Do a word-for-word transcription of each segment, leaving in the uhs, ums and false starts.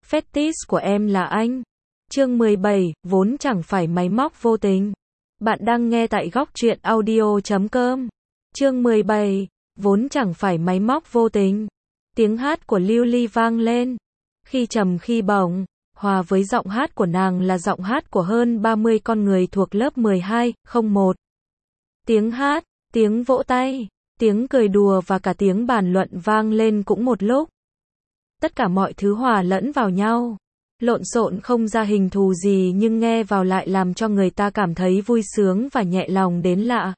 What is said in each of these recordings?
Fetish của em là anh. Chương mười bảy, vốn chẳng phải máy móc vô tình. Bạn đang nghe tại góc truyện audio chấm com. Chương mười bảy, vốn chẳng phải máy móc vô tình. Tiếng hát của Lưu Ly vang lên. Khi trầm khi bổng, hòa với giọng hát của nàng là giọng hát của hơn ba mươi con người thuộc lớp mười hai không một. Tiếng hát, tiếng vỗ tay, tiếng cười đùa và cả tiếng bàn luận vang lên cũng một lúc. Tất cả mọi thứ hòa lẫn vào nhau. Lộn xộn không ra hình thù gì nhưng nghe vào lại làm cho người ta cảm thấy vui sướng và nhẹ lòng đến lạ.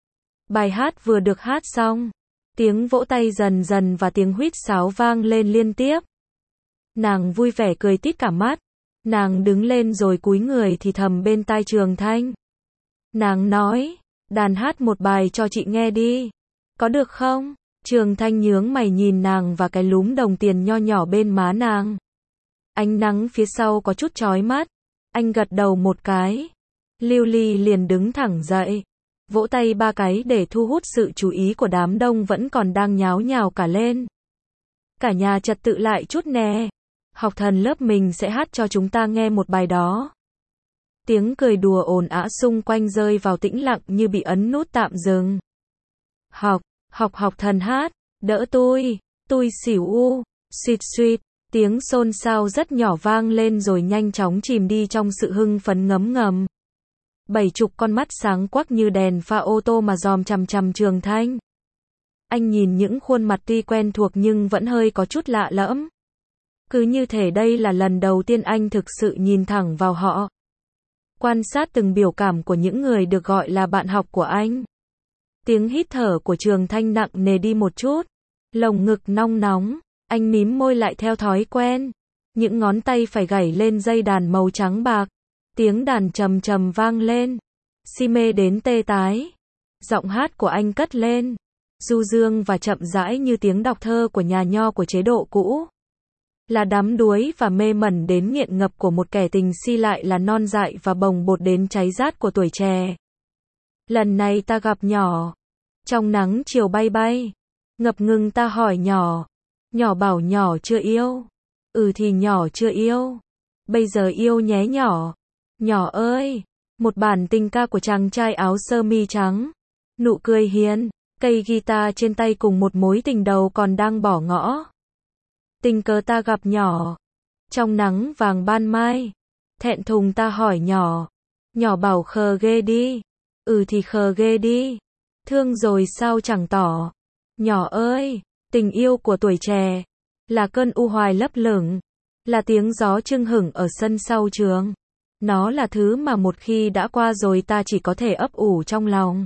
Bài hát vừa được hát xong, tiếng vỗ tay dần dần và tiếng huýt sáo vang lên liên tiếp. Nàng vui vẻ cười tít cả mắt. Nàng đứng lên rồi cúi người thì thầm bên tai Trường Thanh. Nàng nói, đàn hát một bài cho chị nghe đi. Có được không? Trường Thanh nhướng mày nhìn nàng và cái lúm đồng tiền nho nhỏ bên má nàng. Ánh nắng phía sau có chút chói mắt. Anh gật đầu một cái. Lưu Ly liền đứng thẳng dậy, vỗ tay ba cái để thu hút sự chú ý của đám đông vẫn còn đang nháo nhào cả lên. Cả nhà trật tự lại chút nè. Học thần lớp mình sẽ hát cho chúng ta nghe một bài đó. Tiếng cười đùa ồn ào xung quanh rơi vào tĩnh lặng như bị ấn nút tạm dừng. Học, học học thần hát, đỡ tôi, tôi xỉu u, suýt suýt. Tiếng xôn xao rất nhỏ vang lên rồi nhanh chóng chìm đi trong sự hưng phấn ngấm ngầm. Bảy chục con mắt sáng quắc như đèn pha ô tô mà dòm chằm chằm Trường Thanh. Anh nhìn những khuôn mặt tuy quen thuộc nhưng vẫn hơi có chút lạ lẫm. Cứ như thể đây là lần đầu tiên anh thực sự nhìn thẳng vào họ. Quan sát từng biểu cảm của những người được gọi là bạn học của anh. Tiếng hít thở của Trường Thanh nặng nề đi một chút. Lồng ngực nong nóng. Anh mím môi lại theo thói quen. Những ngón tay phải gảy lên dây đàn màu trắng bạc. Tiếng đàn trầm trầm vang lên. Si mê đến tê tái. Giọng hát của anh cất lên. Du dương và chậm rãi như tiếng đọc thơ của nhà nho của chế độ cũ. Là đắm đuối và mê mẩn đến nghiện ngập của một kẻ tình si lại là non dại và bồng bột đến cháy rát của tuổi trẻ. Lần này ta gặp nhỏ. Trong nắng chiều bay bay. Ngập ngừng ta hỏi nhỏ. Nhỏ bảo nhỏ chưa yêu. Ừ thì nhỏ chưa yêu. Bây giờ yêu nhé nhỏ. Nhỏ ơi. Một bản tình ca của chàng trai áo sơ mi trắng. Nụ cười hiền. Cây guitar trên tay cùng một mối tình đầu còn đang bỏ ngõ. Tình cờ ta gặp nhỏ. Trong nắng vàng ban mai. Thẹn thùng ta hỏi nhỏ. Nhỏ bảo khờ ghê đi. Ừ thì khờ ghê đi. Thương rồi sao chẳng tỏ. Nhỏ ơi. Tình yêu của tuổi trẻ. Là cơn u hoài lấp lửng. Là tiếng gió chưng hửng ở sân sau trường. Nó là thứ mà một khi đã qua rồi ta chỉ có thể ấp ủ trong lòng.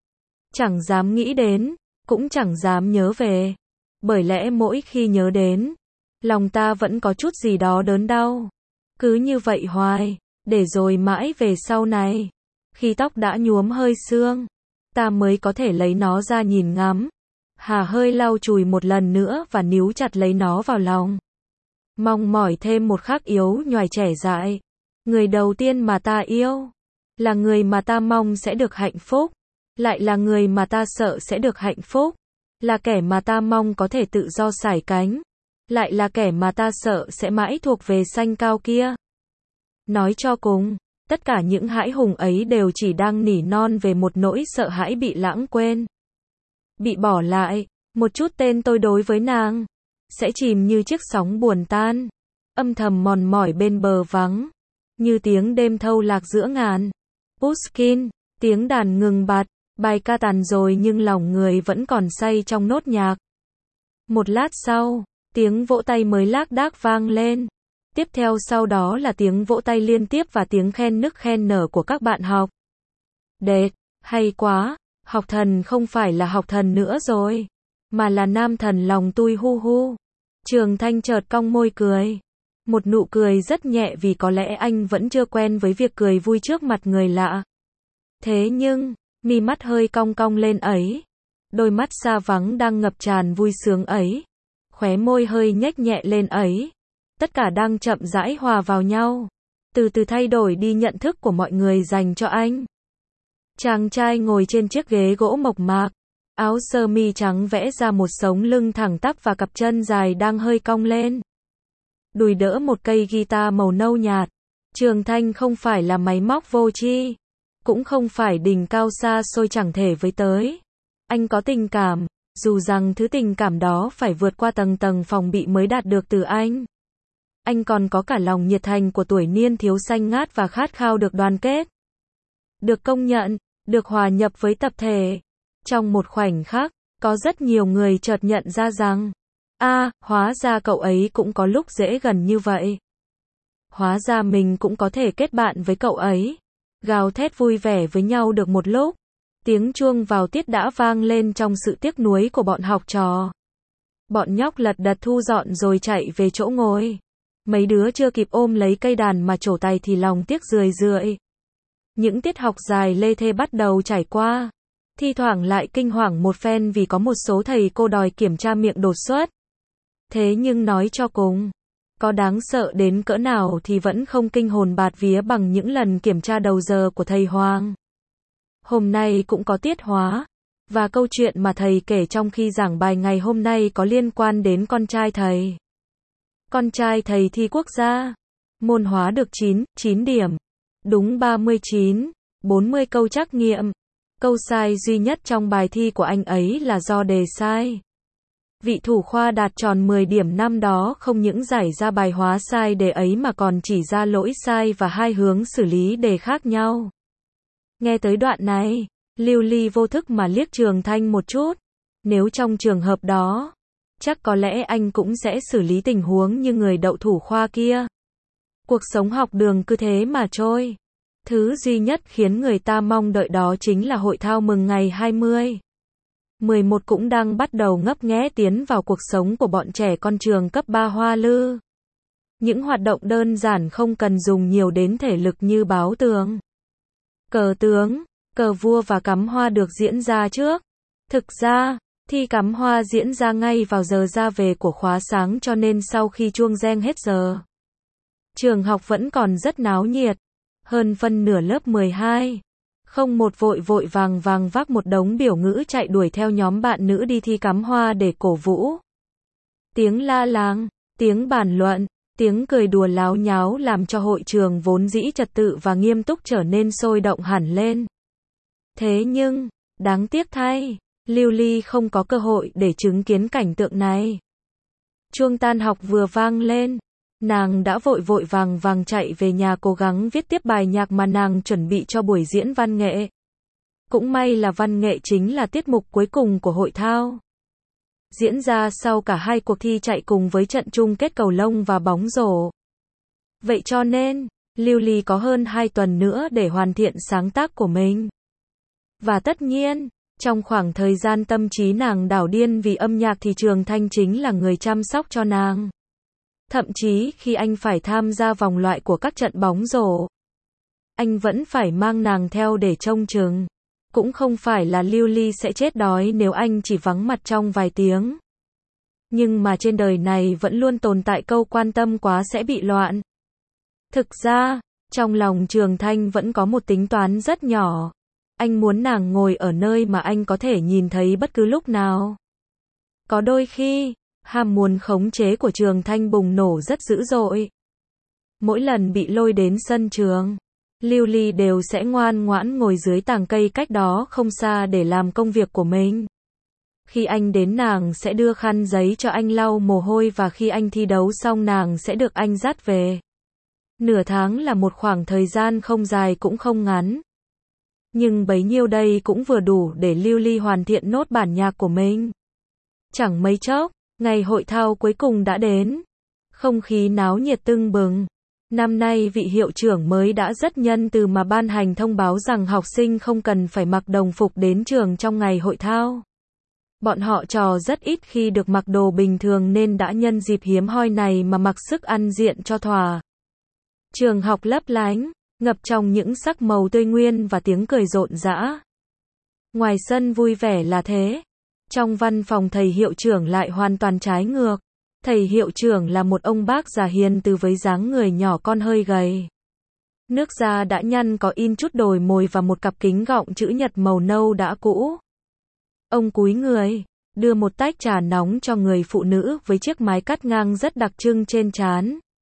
Chẳng dám nghĩ đến. Cũng chẳng dám nhớ về. Bởi lẽ mỗi khi nhớ đến, lòng ta vẫn có chút gì đó đớn đau. Cứ như vậy hoài, để rồi mãi về sau này, khi tóc đã nhuốm hơi sương, ta mới có thể lấy nó ra nhìn ngắm. Hà hơi lau chùi một lần nữa và níu chặt lấy nó vào lòng. Mong mỏi thêm một khắc yếu nhoài trẻ dại. Người đầu tiên mà ta yêu, là người mà ta mong sẽ được hạnh phúc, lại là người mà ta sợ sẽ được hạnh phúc, là kẻ mà ta mong có thể tự do sải cánh, lại là kẻ mà ta sợ sẽ mãi thuộc về xanh cao kia. Nói cho cùng, tất cả những hãi hùng ấy đều chỉ đang nỉ non về một nỗi sợ hãi bị lãng quên. Bị bỏ lại, một chút tên tôi đối với nàng, sẽ chìm như chiếc sóng buồn tan, âm thầm mòn mỏi bên bờ vắng, như tiếng đêm thâu lạc giữa ngàn. Pushkin, tiếng đàn ngừng bặt, bài ca tàn rồi nhưng lòng người vẫn còn say trong nốt nhạc. Một lát sau, tiếng vỗ tay mới lác đác vang lên. Tiếp theo sau đó là tiếng vỗ tay liên tiếp và tiếng khen nức khen nở của các bạn học. Đệt, hay quá, học thần không phải là học thần nữa rồi, mà là nam thần lòng tui hu hu. Trường Thanh chợt cong môi cười. Một nụ cười rất nhẹ vì có lẽ anh vẫn chưa quen với việc cười vui trước mặt người lạ. Thế nhưng, mi mắt hơi cong cong lên ấy, đôi mắt xa vắng đang ngập tràn vui sướng ấy, khóe môi hơi nhếch nhẹ lên ấy, tất cả đang chậm rãi hòa vào nhau, từ từ thay đổi đi nhận thức của mọi người dành cho anh. Chàng trai ngồi trên chiếc ghế gỗ mộc mạc, áo sơ mi trắng vẽ ra một sống lưng thẳng tắp và cặp chân dài đang hơi cong lên. đùi đỡ một cây guitar màu nâu nhạt. Trường Thanh không phải là máy móc vô tri, cũng không phải đỉnh cao xa xôi chẳng thể với tới. Anh có tình cảm, dù rằng thứ tình cảm đó phải vượt qua tầng tầng phòng bị mới đạt được từ anh. Anh còn có cả lòng nhiệt thành của tuổi niên thiếu xanh ngát và khát khao được đoàn kết, được công nhận, được hòa nhập với tập thể. Trong một khoảnh khắc, có rất nhiều người chợt nhận ra rằng, a, hóa ra cậu ấy cũng có lúc dễ gần như vậy. Hóa ra mình cũng có thể kết bạn với cậu ấy. Gào thét vui vẻ với nhau được một lúc. Tiếng chuông vào tiết đã vang lên trong sự tiếc nuối của bọn học trò. Bọn nhóc lật đật thu dọn rồi chạy về chỗ ngồi. Mấy đứa chưa kịp ôm lấy cây đàn mà trổ tay thì lòng tiếc rười rượi. Những tiết học dài lê thê bắt đầu trải qua. Thi thoảng lại kinh hoàng một phen vì có một số thầy cô đòi kiểm tra miệng đột xuất. Thế nhưng nói cho cùng, có đáng sợ đến cỡ nào thì vẫn không kinh hồn bạt vía bằng những lần kiểm tra đầu giờ của thầy Hoàng. Hôm nay cũng có tiết hóa, và câu chuyện mà thầy kể trong khi giảng bài ngày hôm nay có liên quan đến con trai thầy. Con trai thầy thi quốc gia, môn hóa được chín, chín điểm, đúng ba mươi chín, bốn mươi câu trắc nghiệm. Câu sai duy nhất trong bài thi của anh ấy là do đề sai. Vị thủ khoa đạt tròn mười điểm năm đó không những giải ra bài hóa sai đề ấy mà còn chỉ ra lỗi sai và hai hướng xử lý đề khác nhau. Nghe tới đoạn này, Lưu Ly vô thức mà liếc Trường Thanh một chút. Nếu trong trường hợp đó, chắc có lẽ anh cũng sẽ xử lý tình huống như người đậu thủ khoa kia. Cuộc sống học đường cứ thế mà trôi. Thứ duy nhất khiến người ta mong đợi đó chính là hội thao mừng ngày hai mươi. mười một cũng đang bắt đầu ngấp nghé tiến vào cuộc sống của bọn trẻ con trường cấp ba Hoa Lư. Những hoạt động đơn giản không cần dùng nhiều đến thể lực như báo tường, cờ tướng, cờ vua và cắm hoa được diễn ra trước. Thực ra, thi cắm hoa diễn ra ngay vào giờ ra về của khóa sáng cho nên sau khi chuông reng hết giờ, trường học vẫn còn rất náo nhiệt. Hơn phân nửa lớp mười hai, không một vội vội vàng vàng vác một đống biểu ngữ chạy đuổi theo nhóm bạn nữ đi thi cắm hoa để cổ vũ. Tiếng la làng, tiếng bàn luận, tiếng cười đùa láo nháo làm cho hội trường vốn dĩ trật tự và nghiêm túc trở nên sôi động hẳn lên. Thế nhưng, đáng tiếc thay, Lưu Ly không có cơ hội để chứng kiến cảnh tượng này. Chuông tan học vừa vang lên, nàng đã vội vội vàng vàng chạy về nhà cố gắng viết tiếp bài nhạc mà nàng chuẩn bị cho buổi diễn văn nghệ. Cũng may là văn nghệ chính là tiết mục cuối cùng của hội thao. Diễn ra sau cả hai cuộc thi chạy cùng với trận chung kết cầu lông và bóng rổ. Vậy cho nên, Lưu Ly có hơn hai tuần nữa để hoàn thiện sáng tác của mình. Và tất nhiên, trong khoảng thời gian tâm trí nàng đảo điên vì âm nhạc thì Trường Thanh chính là người chăm sóc cho nàng. Thậm chí khi anh phải tham gia vòng loại của các trận bóng rổ, anh vẫn phải mang nàng theo để trông chừng. Cũng không phải là Lưu Ly sẽ chết đói nếu anh chỉ vắng mặt trong vài tiếng. Nhưng mà trên đời này vẫn luôn tồn tại câu quan tâm quá sẽ bị loạn. Thực ra, trong lòng Trường Thanh vẫn có một tính toán rất nhỏ. Anh muốn nàng ngồi ở nơi mà anh có thể nhìn thấy bất cứ lúc nào. Có đôi khi, ham muốn khống chế của Trường Thanh bùng nổ rất dữ dội. Mỗi lần bị lôi đến sân trường, Lưu Ly đều sẽ ngoan ngoãn ngồi dưới tàng cây cách đó không xa để làm công việc của mình. Khi anh đến nàng sẽ đưa khăn giấy cho anh lau mồ hôi và khi anh thi đấu xong nàng sẽ được anh dắt về. Nửa tháng là một khoảng thời gian không dài cũng không ngắn. Nhưng bấy nhiêu đây cũng vừa đủ để Lưu Ly hoàn thiện nốt bản nhạc của mình. Chẳng mấy chốc, ngày hội thao cuối cùng đã đến. Không khí náo nhiệt tưng bừng. Năm nay vị hiệu trưởng mới đã rất nhân từ mà ban hành thông báo rằng học sinh không cần phải mặc đồng phục đến trường trong ngày hội thao. Bọn họ trò rất ít khi được mặc đồ bình thường nên đã nhân dịp hiếm hoi này mà mặc sức ăn diện cho thỏa. Trường học lấp lánh, ngập trong những sắc màu tươi nguyên và tiếng cười rộn rã. Ngoài sân vui vẻ là thế. Trong văn phòng thầy hiệu trưởng lại hoàn toàn trái ngược. Thầy hiệu trưởng là một ông bác già hiền từ với dáng người nhỏ con hơi gầy. Nước da đã nhăn có in chút đồi mồi và một cặp kính gọng chữ nhật màu nâu đã cũ. Ông cúi người, đưa một tách trà nóng cho người phụ nữ với chiếc mái cắt ngang rất đặc trưng trên trán.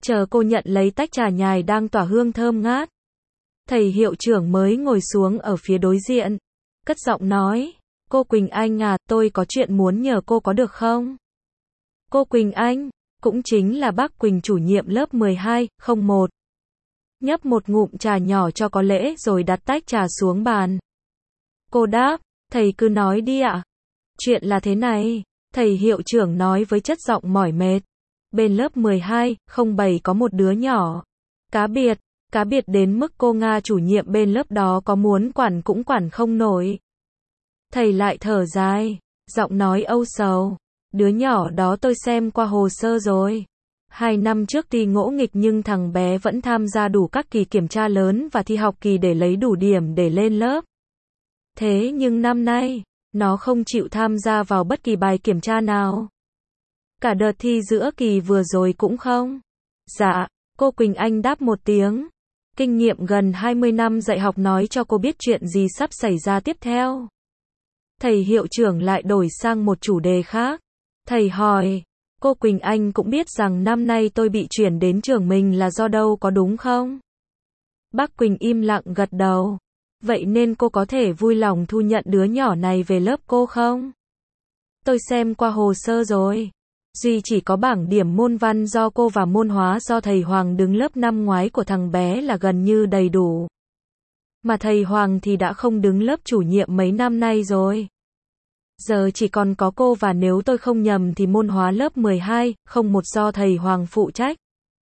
Chờ cô nhận lấy tách trà nhài đang tỏa hương thơm ngát. Thầy hiệu trưởng mới ngồi xuống ở phía đối diện. Cất giọng nói, cô Quỳnh Anh à, tôi có chuyện muốn nhờ cô có được không? Cô Quỳnh Anh, cũng chính là bác Quỳnh chủ nhiệm lớp mười hai, không một. Nhấp một ngụm trà nhỏ cho có lễ rồi đặt tách trà xuống bàn. Cô đáp, thầy cứ nói đi ạ. Chuyện là thế này, thầy hiệu trưởng nói với chất giọng mỏi mệt. Bên lớp mười hai, không bảy có một đứa nhỏ. Cá biệt, cá biệt đến mức cô Nga chủ nhiệm bên lớp đó có muốn quản cũng quản không nổi. Thầy lại thở dài, giọng nói âu sầu. Đứa nhỏ đó tôi xem qua hồ sơ rồi. Hai năm trước thì ngỗ nghịch nhưng thằng bé vẫn tham gia đủ các kỳ kiểm tra lớn và thi học kỳ để lấy đủ điểm để lên lớp. Thế nhưng năm nay, nó không chịu tham gia vào bất kỳ bài kiểm tra nào. Cả đợt thi giữa kỳ vừa rồi cũng không. Dạ, cô Quỳnh Anh đáp một tiếng. Kinh nghiệm gần hai mươi năm dạy học nói cho cô biết chuyện gì sắp xảy ra tiếp theo. Thầy hiệu trưởng lại đổi sang một chủ đề khác. Thầy hỏi, cô Quỳnh Anh cũng biết rằng năm nay tôi bị chuyển đến trường mình là do đâu có đúng không? Bác Quỳnh im lặng gật đầu. Vậy nên cô có thể vui lòng thu nhận đứa nhỏ này về lớp cô không? Tôi xem qua hồ sơ rồi. Duy chỉ có bảng điểm môn văn do cô và môn hóa do thầy Hoàng đứng lớp năm ngoái của thằng bé là gần như đầy đủ. Mà thầy Hoàng thì đã không đứng lớp chủ nhiệm mấy năm nay rồi. Giờ chỉ còn có cô và nếu tôi không nhầm thì môn hóa lớp mười hai, không một do thầy Hoàng phụ trách.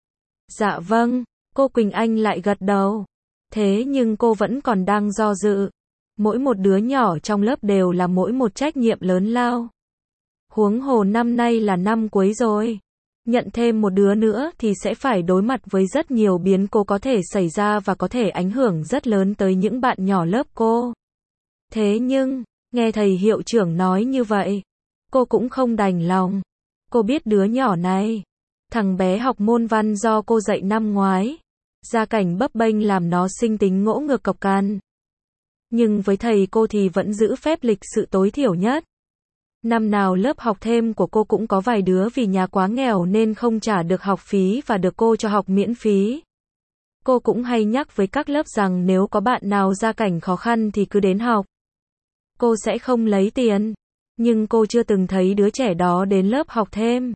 Dạ vâng, cô Quỳnh Anh lại gật đầu. Thế nhưng cô vẫn còn đang do dự. Mỗi một đứa nhỏ trong lớp đều là mỗi một trách nhiệm lớn lao. Huống hồ năm nay là năm cuối rồi. Nhận thêm một đứa nữa thì sẽ phải đối mặt với rất nhiều biến cố có thể xảy ra và có thể ảnh hưởng rất lớn tới những bạn nhỏ lớp cô. Thế nhưng, nghe thầy hiệu trưởng nói như vậy, cô cũng không đành lòng. Cô biết đứa nhỏ này, thằng bé học môn văn do cô dạy năm ngoái. Gia cảnh bấp bênh làm nó sinh tính ngỗ ngược cọc cằn. Nhưng với thầy cô thì vẫn giữ phép lịch sự tối thiểu nhất. Năm nào lớp học thêm của cô cũng có vài đứa vì nhà quá nghèo nên không trả được học phí và được cô cho học miễn phí. Cô cũng hay nhắc với các lớp rằng nếu có bạn nào gia cảnh khó khăn thì cứ đến học. Cô sẽ không lấy tiền. Nhưng cô chưa từng thấy đứa trẻ đó đến lớp học thêm.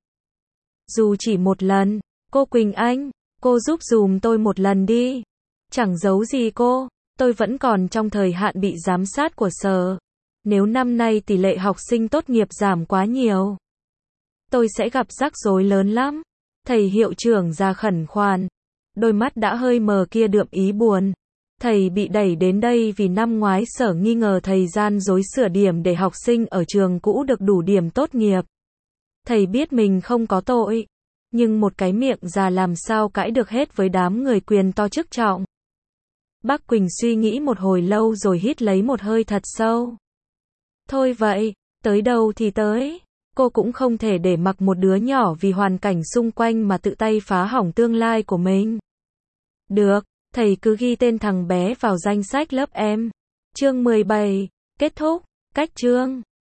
Dù chỉ một lần, cô Quỳnh Anh, cô giúp dùm tôi một lần đi. Chẳng giấu gì cô, tôi vẫn còn trong thời hạn bị giám sát của sở. Nếu năm nay tỷ lệ học sinh tốt nghiệp giảm quá nhiều, tôi sẽ gặp rắc rối lớn lắm. Thầy hiệu trưởng ra khẩn khoản. Đôi mắt đã hơi mờ kia đượm ý buồn. Thầy bị đẩy đến đây vì năm ngoái sở nghi ngờ thầy gian dối sửa điểm để học sinh ở trường cũ được đủ điểm tốt nghiệp. Thầy biết mình không có tội. Nhưng một cái miệng già làm sao cãi được hết với đám người quyền to chức trọng. Bác Quỳnh suy nghĩ một hồi lâu rồi hít lấy một hơi thật sâu. Thôi vậy, tới đâu thì tới. Cô cũng không thể để mặc một đứa nhỏ vì hoàn cảnh xung quanh mà tự tay phá hỏng tương lai của mình. Được, thầy cứ ghi tên thằng bé vào danh sách lớp em. Chương mười bảy, kết thúc, cách chương.